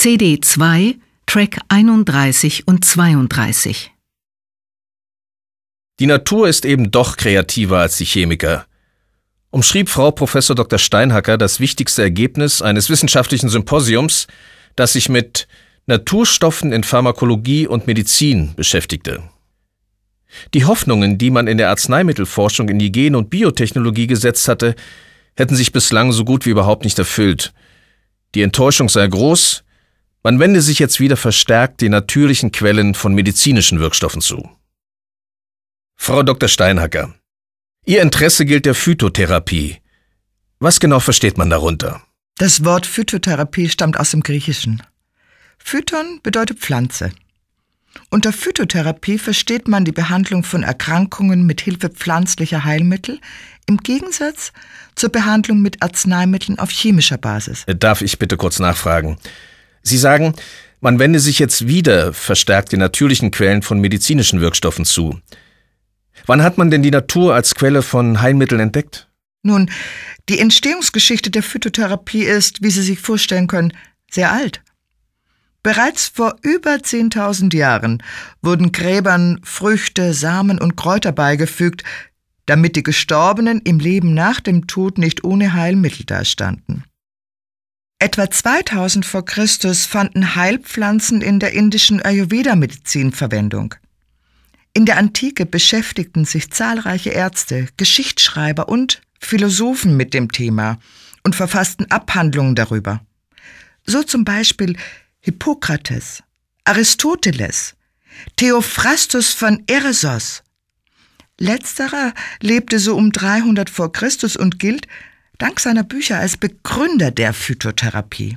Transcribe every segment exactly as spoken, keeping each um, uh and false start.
C D zwei, Track einunddreißig und zweiunddreißig. Die Natur ist eben doch kreativer als die Chemiker, umschrieb Frau Professor Doktor Steinhacker das wichtigste Ergebnis eines wissenschaftlichen Symposiums, das sich mit Naturstoffen in Pharmakologie und Medizin beschäftigte. Die Hoffnungen, die man in der Arzneimittelforschung in die Gen- und Biotechnologie gesetzt hatte, hätten sich bislang so gut wie überhaupt nicht erfüllt. Die Enttäuschung sei groß, man wende sich jetzt wieder verstärkt den natürlichen Quellen von medizinischen Wirkstoffen zu. Frau Doktor Steinhacker, Ihr Interesse gilt der Phytotherapie. Was genau versteht man darunter? Das Wort Phytotherapie stammt aus dem Griechischen. Phyton bedeutet Pflanze. Unter Phytotherapie versteht man die Behandlung von Erkrankungen mit Hilfe pflanzlicher Heilmittel im Gegensatz zur Behandlung mit Arzneimitteln auf chemischer Basis. Darf ich bitte kurz nachfragen? Sie sagen, man wende sich jetzt wieder verstärkt den natürlichen Quellen von medizinischen Wirkstoffen zu. Wann hat man denn die Natur als Quelle von Heilmitteln entdeckt? Nun, die Entstehungsgeschichte der Phytotherapie ist, wie Sie sich vorstellen können, sehr alt. Bereits vor über zehntausend Jahren wurden Gräbern Früchte, Samen und Kräuter beigefügt, damit die Gestorbenen im Leben nach dem Tod nicht ohne Heilmittel dastanden. Etwa zweitausend vor Christus fanden Heilpflanzen in der indischen Ayurveda-Medizin Verwendung. In der Antike beschäftigten sich zahlreiche Ärzte, Geschichtsschreiber und Philosophen mit dem Thema und verfassten Abhandlungen darüber. So zum Beispiel Hippokrates, Aristoteles, Theophrastus von Eresos. Letzterer lebte so um dreihundert vor Christus und gilt dank seiner Bücher als Begründer der Phytotherapie.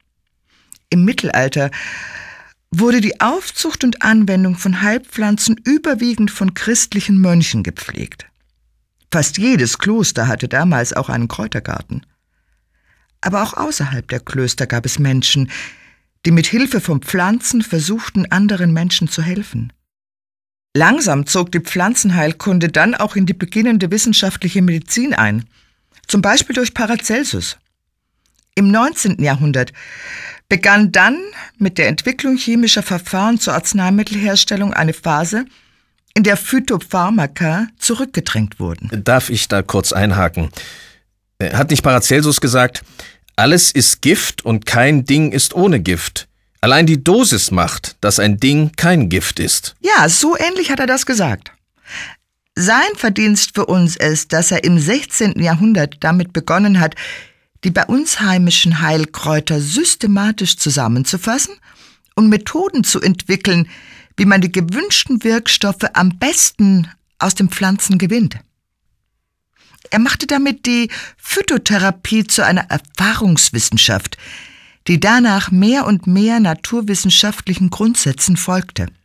Im Mittelalter wurde die Aufzucht und Anwendung von Heilpflanzen überwiegend von christlichen Mönchen gepflegt. Fast jedes Kloster hatte damals auch einen Kräutergarten. Aber auch außerhalb der Klöster gab es Menschen, die mit Hilfe von Pflanzen versuchten, anderen Menschen zu helfen. Langsam zog die Pflanzenheilkunde dann auch in die beginnende wissenschaftliche Medizin ein, zum Beispiel durch Paracelsus. Im neunzehnten Jahrhundert begann dann mit der Entwicklung chemischer Verfahren zur Arzneimittelherstellung eine Phase, in der Phytopharmaka zurückgedrängt wurden. Darf ich da kurz einhaken? Hat nicht Paracelsus gesagt, alles ist Gift und kein Ding ist ohne Gift? Allein die Dosis macht, dass ein Ding kein Gift ist. Ja, so ähnlich hat er das gesagt. Sein Verdienst für uns ist, dass er im sechzehnten Jahrhundert damit begonnen hat, die bei uns heimischen Heilkräuter systematisch zusammenzufassen und Methoden zu entwickeln, wie man die gewünschten Wirkstoffe am besten aus den Pflanzen gewinnt. Er machte damit die Phytotherapie zu einer Erfahrungswissenschaft, die danach mehr und mehr naturwissenschaftlichen Grundsätzen folgte.